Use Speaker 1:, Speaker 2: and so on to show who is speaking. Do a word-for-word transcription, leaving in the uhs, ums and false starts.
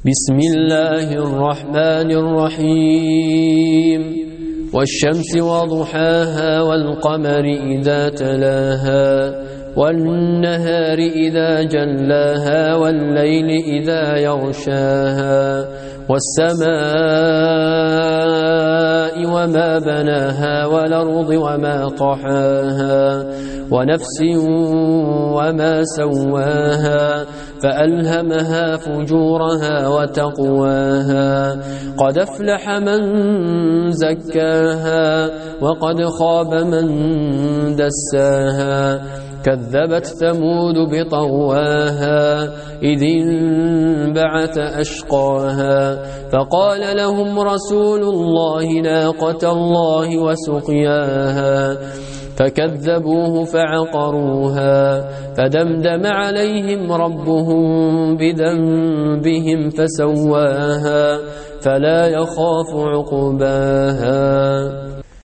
Speaker 1: بسم الله الرحمن الرحيم والشمس وضحاها والقمر إذا تلاها والنهار إذا جلاها والليل إذا يغشاها والسماء وما بناها والأرض وما طحاها ونفس وما سواها فألهمها فجورها وتقواها قد أفلح من زكاها وقد خاب من دساها كذبت ثمود بطغواها إذ انبعث أشقاها فقال لهم رسول الله ناقة الله وسقياها فكذبوه فعقروها فدمدم عليهم ربهم بذنبهم فسواها فلا يخاف عقباها